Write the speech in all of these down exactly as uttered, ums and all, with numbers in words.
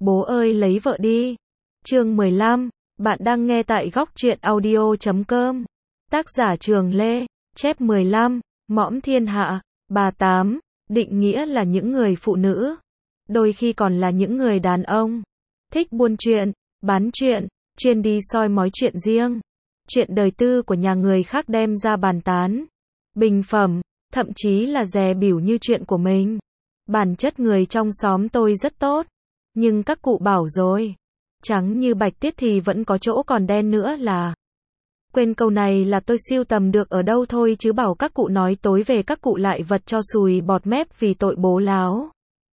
Bố ơi lấy vợ đi. Chương mười lăm, bạn đang nghe tại góc truyện audio chấm com. Tác giả Trường Lê, chép mười lăm, mõm thiên hạ, bà tám, định nghĩa là những người phụ nữ. Đôi khi còn là những người đàn ông. Thích buôn chuyện, bán chuyện, chuyên đi soi mói chuyện riêng. Chuyện đời tư của nhà người khác đem ra bàn tán. Bình phẩm, thậm chí là dè bỉu như chuyện của mình. Bản chất người trong xóm tôi rất tốt. Nhưng các cụ bảo rồi. Trắng như bạch tiết thì vẫn có chỗ còn đen nữa là. Quên câu này là tôi sưu tầm được ở đâu thôi chứ bảo các cụ nói tối về các cụ lại vật cho sùi bọt mép vì tội bố láo.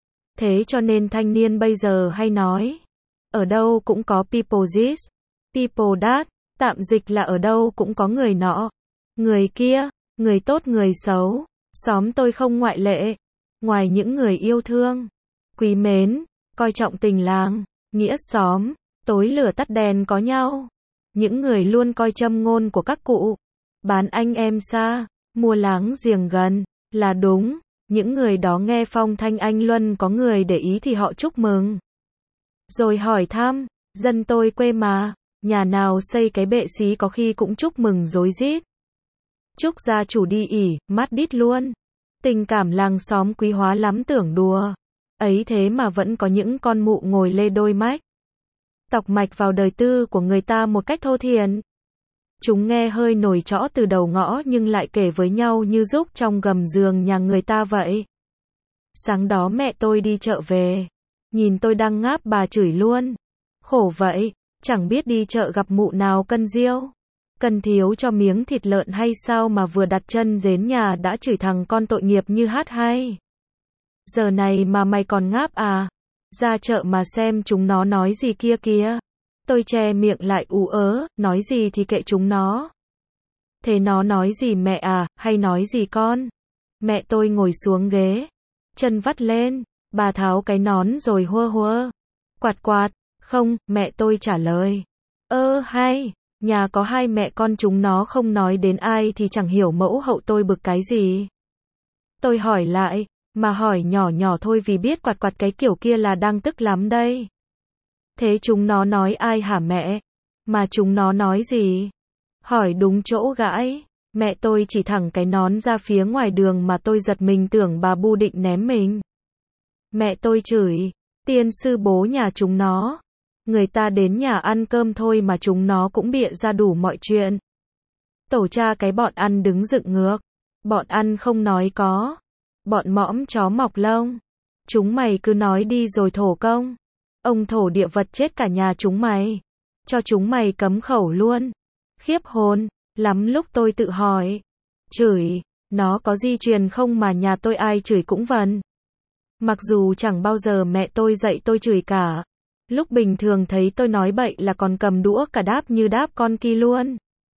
Thế cho nên thanh niên bây giờ hay nói. Ở đâu cũng có people this, people that, tạm dịch là ở đâu cũng có người nọ, người kia, người tốt người xấu. Xóm tôi không ngoại lệ. Ngoài những người yêu thương, quý mến, coi trọng tình làng, nghĩa xóm, tối lửa tắt đèn có nhau. Những người luôn coi châm ngôn của các cụ. Bán anh em xa, mua láng giềng gần, là đúng. Những người đó nghe phong thanh anh Luân có người để ý thì họ chúc mừng. Rồi hỏi thăm, dân tôi quê mà, nhà nào xây cái bệ xí có khi cũng chúc mừng rối rít. Chúc gia chủ đi ỉ, mát đít luôn. Tình cảm làng xóm quý hóa lắm tưởng đùa. Ấy thế mà vẫn có những con mụ ngồi lê đôi mách. Tọc mạch vào đời tư của người ta một cách thô thiển. Chúng nghe hơi nổi trõ từ đầu ngõ nhưng lại kể với nhau như rúc trong gầm giường nhà người ta vậy. Sáng đó mẹ tôi đi chợ về. Nhìn tôi đang ngáp bà chửi luôn. Khổ vậy, chẳng biết đi chợ gặp mụ nào cân riêu. Cân thiếu cho miếng thịt lợn hay sao mà vừa đặt chân đến nhà đã chửi thằng con tội nghiệp như hát hay. Giờ này mà mày còn ngáp à? Ra chợ mà xem chúng nó nói gì kia kìa. Tôi che miệng lại ú ớ, nói gì thì kệ chúng nó. Thế nó nói gì mẹ à, hay nói gì con? Mẹ tôi ngồi xuống ghế, chân vắt lên, bà tháo cái nón rồi hua hua. Quạt quạt, không, mẹ tôi trả lời. Ơ hay, nhà có hai mẹ con chúng nó không nói đến ai thì chẳng hiểu mẫu hậu tôi bực cái gì. Tôi hỏi lại, mà hỏi nhỏ nhỏ thôi vì biết quạt quạt cái kiểu kia là đang tức lắm đây. Thế chúng nó nói ai hả mẹ? Mà chúng nó nói gì? Hỏi đúng chỗ gãi. Mẹ tôi chỉ thẳng cái nón ra phía ngoài đường mà tôi giật mình tưởng bà bu định ném mình. Mẹ tôi chửi, tiên sư bố nhà chúng nó. Người ta đến nhà ăn cơm thôi mà chúng nó cũng bịa ra đủ mọi chuyện. Tổ cha cái bọn ăn đứng dựng ngược. Bọn ăn không nói có. Bọn mõm chó mọc lông. Chúng mày cứ nói đi rồi thổ công. Ông thổ địa vật chết cả nhà chúng mày. Cho chúng mày cấm khẩu luôn. Khiếp hồn, lắm lúc tôi tự hỏi. Chửi, nó có di truyền không mà nhà tôi ai chửi cũng vần. Mặc dù chẳng bao giờ mẹ tôi dạy tôi chửi cả. Lúc bình thường thấy tôi nói bậy là còn cầm đũa cả đáp như đáp con kia luôn.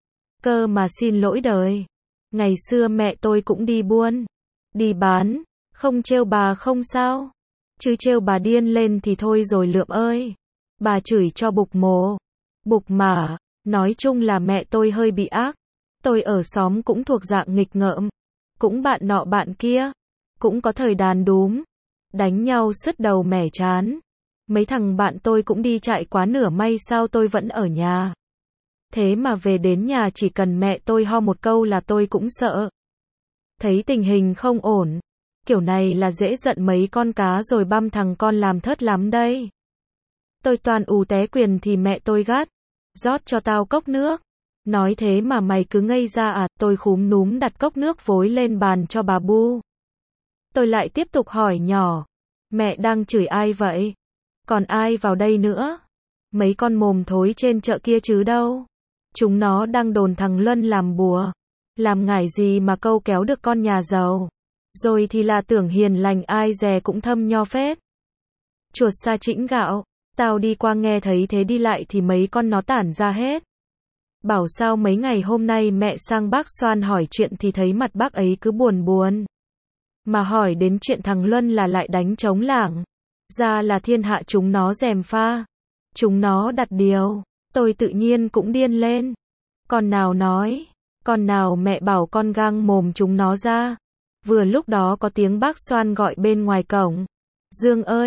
Cơ mà xin lỗi đời. Ngày xưa mẹ tôi cũng đi buôn. Đi bán, không trêu bà không sao. Chứ trêu bà điên lên thì thôi rồi lượm ơi. Bà chửi cho bục mồ. Bục mà, nói chung là mẹ tôi hơi bị ác. Tôi ở xóm cũng thuộc dạng nghịch ngợm. Cũng bạn nọ bạn kia. Cũng có thời đàn đúm. Đánh nhau sứt đầu mẻ chán. Mấy thằng bạn tôi cũng đi chạy quá nửa may sao tôi vẫn ở nhà. Thế mà về đến nhà chỉ cần mẹ tôi ho một câu là tôi cũng sợ. Thấy tình hình không ổn. Kiểu này là dễ giận mấy con cá rồi băm thằng con làm thớt lắm đây. Tôi toàn ù té quyền thì mẹ tôi gắt. Rót cho tao cốc nước. Nói thế mà mày cứ ngây ra à, tôi khúm núm đặt cốc nước vối lên bàn cho bà bu. Tôi lại tiếp tục hỏi nhỏ. Mẹ đang chửi ai vậy? Còn ai vào đây nữa? Mấy con mồm thối trên chợ kia chứ đâu. Chúng nó đang đồn thằng Luân làm bùa. Làm ngải gì mà câu kéo được con nhà giàu. Rồi thì là tưởng hiền lành ai dè cũng thâm nho phết. Chuột sa chĩnh gạo. Tao đi qua nghe thấy thế đi lại thì mấy con nó tản ra hết. Bảo sao mấy ngày hôm nay mẹ sang bác Xoan hỏi chuyện thì thấy mặt bác ấy cứ buồn buồn. Mà hỏi đến chuyện thằng Luân là lại đánh trống lảng. Ra là thiên hạ chúng nó gièm pha. Chúng nó đặt điều. Tôi tự nhiên cũng điên lên. Con nào nói. Con nào mẹ bảo con gang mồm chúng nó ra. Vừa lúc đó có tiếng bác Xoan gọi bên ngoài cổng. Dương ơi,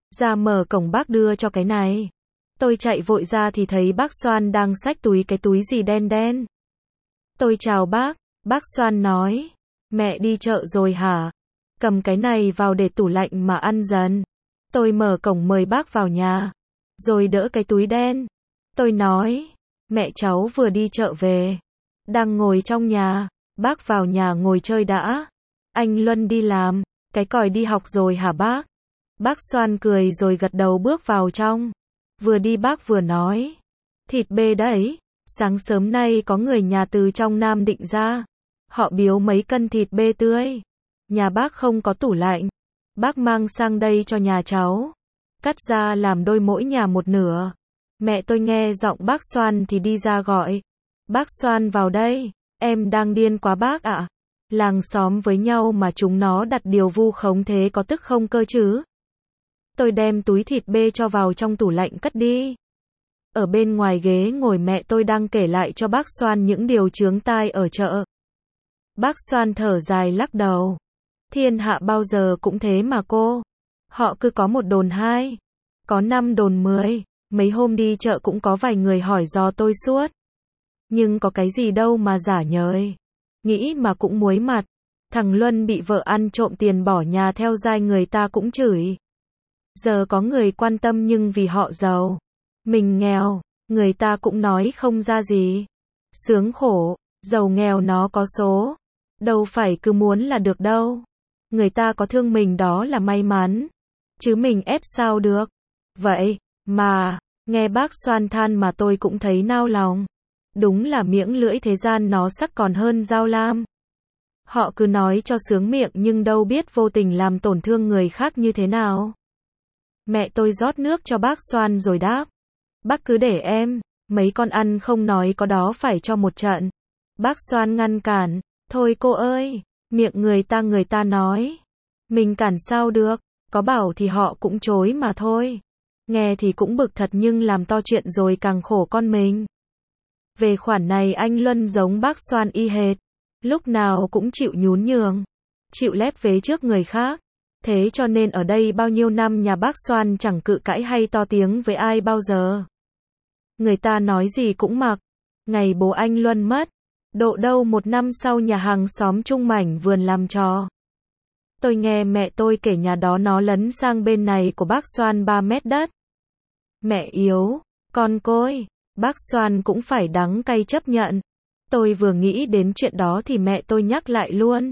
Ra mở cổng bác đưa cho cái này. Tôi chạy vội ra thì thấy bác Soan đang xách túi cái túi gì đen đen. Tôi chào bác, bác Soan nói, mẹ đi chợ rồi hả? Cầm cái này vào để tủ lạnh mà ăn dần. Tôi mở cổng mời bác vào nhà, rồi đỡ cái túi đen. Tôi nói, mẹ cháu vừa đi chợ về, đang ngồi trong nhà, bác vào nhà ngồi chơi đã. Anh Luân đi làm, cái còi đi học rồi hả bác? Bác Soan cười rồi gật đầu bước vào trong. Vừa đi bác vừa nói, thịt bê đấy, sáng sớm nay có người nhà từ trong Nam Định ra. Họ biếu mấy cân thịt bê tươi. Nhà bác không có tủ lạnh. Bác mang sang đây cho nhà cháu. Cắt ra làm đôi mỗi nhà một nửa. Mẹ tôi nghe giọng bác Soan thì đi ra gọi. Bác Soan vào đây, em đang điên quá bác ạ. Làng xóm với nhau mà chúng nó đặt điều vu khống thế có tức không cơ chứ? Tôi đem túi thịt bê cho vào trong tủ lạnh cất đi. Ở bên ngoài ghế ngồi mẹ tôi đang kể lại cho bác Soan những điều chướng tai ở chợ. Bác Soan thở dài lắc đầu. Thiên hạ bao giờ cũng thế mà cô. Họ cứ có một đồn hai, có năm đồn mười. Mấy hôm đi chợ cũng có vài người hỏi dò tôi suốt. Nhưng có cái gì đâu mà giả nhời. Nghĩ mà cũng muối mặt. Thằng Luân bị vợ ăn trộm tiền bỏ nhà theo dai người ta cũng chửi. Giờ có người quan tâm nhưng vì họ giàu, mình nghèo, người ta cũng nói không ra gì. Sướng khổ, giàu nghèo nó có số. Đâu phải cứ muốn là được đâu. Người ta có thương mình đó là may mắn. Chứ mình ép sao được. Vậy, mà, nghe bác Soan than mà tôi cũng thấy nao lòng. Đúng là miệng lưỡi thế gian nó sắc còn hơn dao lam. Họ cứ nói cho sướng miệng nhưng đâu biết vô tình làm tổn thương người khác như thế nào. Mẹ tôi rót nước cho bác Soan rồi đáp. Bác cứ để em, mấy con ăn không nói có đó phải cho một trận. Bác Soan ngăn cản. Thôi cô ơi, miệng người ta người ta nói. Mình cản sao được, có bảo thì họ cũng chối mà thôi. Nghe thì cũng bực thật nhưng làm to chuyện rồi càng khổ con mình. Về khoản này anh Luân giống bác Soan y hệt. Lúc nào cũng chịu nhún nhường, chịu lép vế trước người khác. Thế cho nên ở đây bao nhiêu năm nhà bác Soan chẳng cự cãi hay to tiếng với ai bao giờ. Người ta nói gì cũng mặc. Ngày bố anh Luân mất, độ đâu một năm sau nhà hàng xóm chung mảnh vườn làm trò. Tôi nghe mẹ tôi kể nhà đó nó lấn sang bên này của bác Soan ba mét đất. Mẹ yếu, con côi, bác Soan cũng phải đắng cay chấp nhận. Tôi vừa nghĩ đến chuyện đó thì mẹ tôi nhắc lại luôn.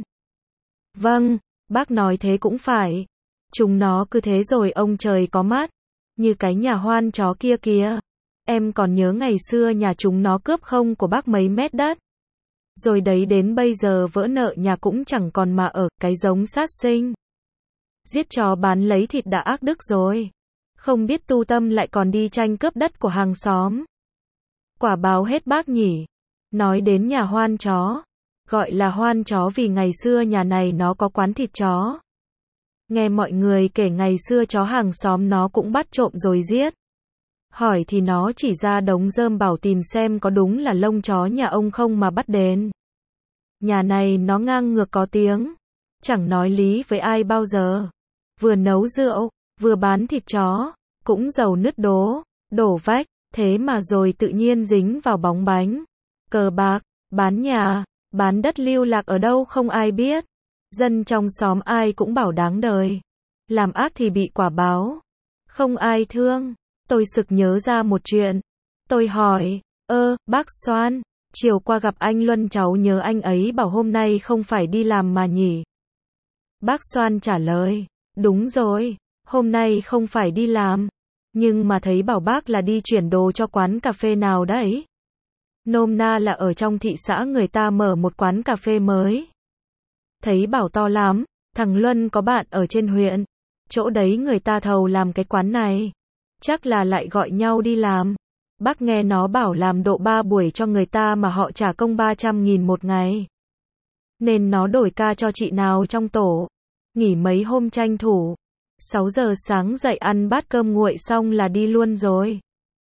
Vâng, bác nói thế cũng phải. Chúng nó cứ thế rồi ông trời có mắt. Như cái nhà hoan chó kia kìa. Em còn nhớ ngày xưa nhà chúng nó cướp không của bác mấy mét đất. Rồi đấy đến bây giờ vỡ nợ nhà cũng chẳng còn mà ở, cái giống sát sinh. Giết chó bán lấy thịt đã ác đức rồi. Không biết tu tâm lại còn đi tranh cướp đất của hàng xóm. Quả báo hết bác nhỉ. Nói đến nhà hoan chó. Gọi là hoan chó vì ngày xưa nhà này nó có quán thịt chó. Nghe mọi người kể ngày xưa chó hàng xóm nó cũng bắt trộm rồi giết. Hỏi thì nó chỉ ra đống rơm bảo tìm xem có đúng là lông chó nhà ông không mà bắt đến. Nhà này nó ngang ngược có tiếng. Chẳng nói lý với ai bao giờ. Vừa nấu rượu, vừa bán thịt chó. Cũng giàu nứt đố, đổ vách. Thế mà rồi tự nhiên dính vào bóng bánh. Cờ bạc, bán nhà, bán đất lưu lạc ở đâu không ai biết. Dân trong xóm ai cũng bảo đáng đời. Làm ác thì bị quả báo. Không ai thương. Tôi sực nhớ ra một chuyện. Tôi hỏi, ơ, bác Soan, chiều qua gặp anh Luân cháu nhớ anh ấy bảo hôm nay không phải đi làm mà nhỉ? Bác Soan trả lời, đúng rồi, hôm nay không phải đi làm. Nhưng mà thấy bảo bác là đi chuyển đồ cho quán cà phê nào đấy. Nôm na là ở trong thị xã người ta mở một quán cà phê mới. Thấy bảo to lắm, thằng Luân có bạn ở trên huyện. Chỗ đấy người ta thầu làm cái quán này. Chắc là lại gọi nhau đi làm. Bác nghe nó bảo làm độ ba buổi cho người ta mà họ trả công ba trăm nghìn một ngày. Nên nó đổi ca cho chị nào trong tổ. Nghỉ mấy hôm tranh thủ. sáu giờ sáng dậy ăn bát cơm nguội xong là đi luôn rồi.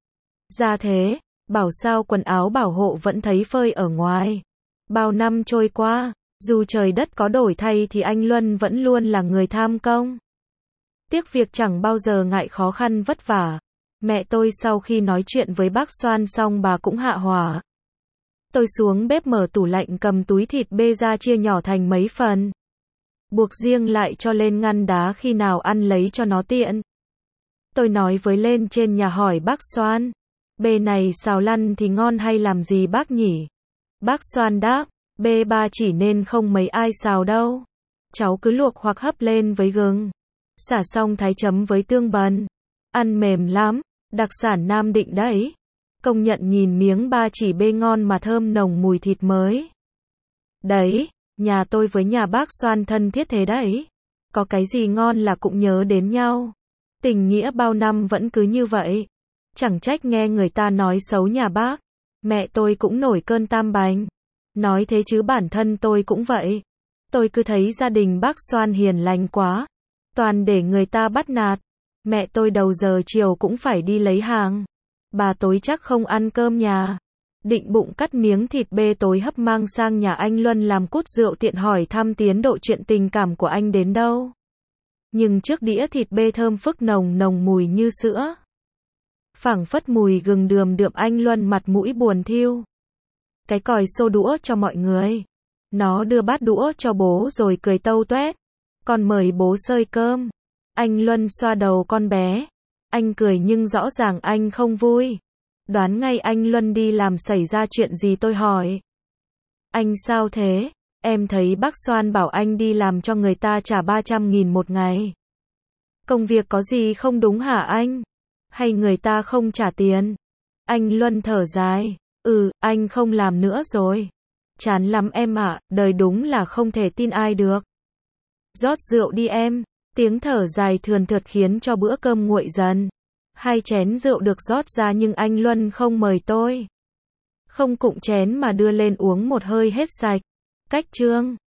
Ra thế, bảo sao quần áo bảo hộ vẫn thấy phơi ở ngoài. Bao năm trôi qua, dù trời đất có đổi thay thì anh Luân vẫn luôn là người tham công. Tiếc việc chẳng bao giờ ngại khó khăn vất vả. Mẹ tôi sau khi nói chuyện với bác Soan xong bà cũng hạ hỏa. Tôi xuống bếp mở tủ lạnh cầm túi thịt bê ra chia nhỏ thành mấy phần. Buộc riêng lại cho lên ngăn đá khi nào ăn lấy cho nó tiện. Tôi nói với lên trên nhà hỏi bác Soan. Bê này xào lăn thì ngon hay làm gì bác nhỉ? Bác Soan đáp. Bê ba chỉ nên không mấy ai xào đâu. Cháu cứ luộc hoặc hấp lên với gừng. Xả xong thái chấm với tương bần. Ăn mềm lắm. Đặc sản Nam Định đấy. Công nhận nhìn miếng ba chỉ bê ngon mà thơm nồng mùi thịt mới. Đấy, nhà tôi với nhà bác Soan thân thiết thế đấy. Có cái gì ngon là cũng nhớ đến nhau. Tình nghĩa bao năm vẫn cứ như vậy. Chẳng trách nghe người ta nói xấu nhà bác. Mẹ tôi cũng nổi cơn tam bành. Nói thế chứ bản thân tôi cũng vậy. Tôi cứ thấy gia đình bác Soan hiền lành quá. Toàn để người ta bắt nạt. Mẹ tôi đầu giờ chiều cũng phải đi lấy hàng. Bà tối chắc không ăn cơm nhà. Định bụng cắt miếng thịt bê tối hấp mang sang nhà anh Luân làm cút rượu tiện hỏi thăm tiến độ chuyện tình cảm của anh đến đâu. Nhưng trước đĩa thịt bê thơm phức nồng nồng mùi như sữa. Phảng phất mùi gừng đườm đượm anh Luân mặt mũi buồn thiu. Cái còi xô đũa cho mọi người. Nó đưa bát đũa cho bố rồi cười tâu tuét. Con mời bố xơi cơm. Anh Luân xoa đầu con bé. Anh cười nhưng rõ ràng anh không vui. Đoán ngay anh Luân đi làm xảy ra chuyện gì tôi hỏi. Anh sao thế? Em thấy bác Soan bảo anh đi làm cho người ta trả ba trăm nghìn một ngày. Công việc có gì không đúng hả anh? Hay người ta không trả tiền? Anh Luân thở dài. Ừ, anh không làm nữa rồi. Chán lắm em ạ, đời đúng là không thể tin ai được. Rót rượu đi em. Tiếng thở dài thườn thượt khiến cho bữa cơm nguội dần. Hai chén rượu được rót ra nhưng anh Luân không mời tôi. Không cụng chén mà đưa lên uống một hơi hết sạch. Cách chương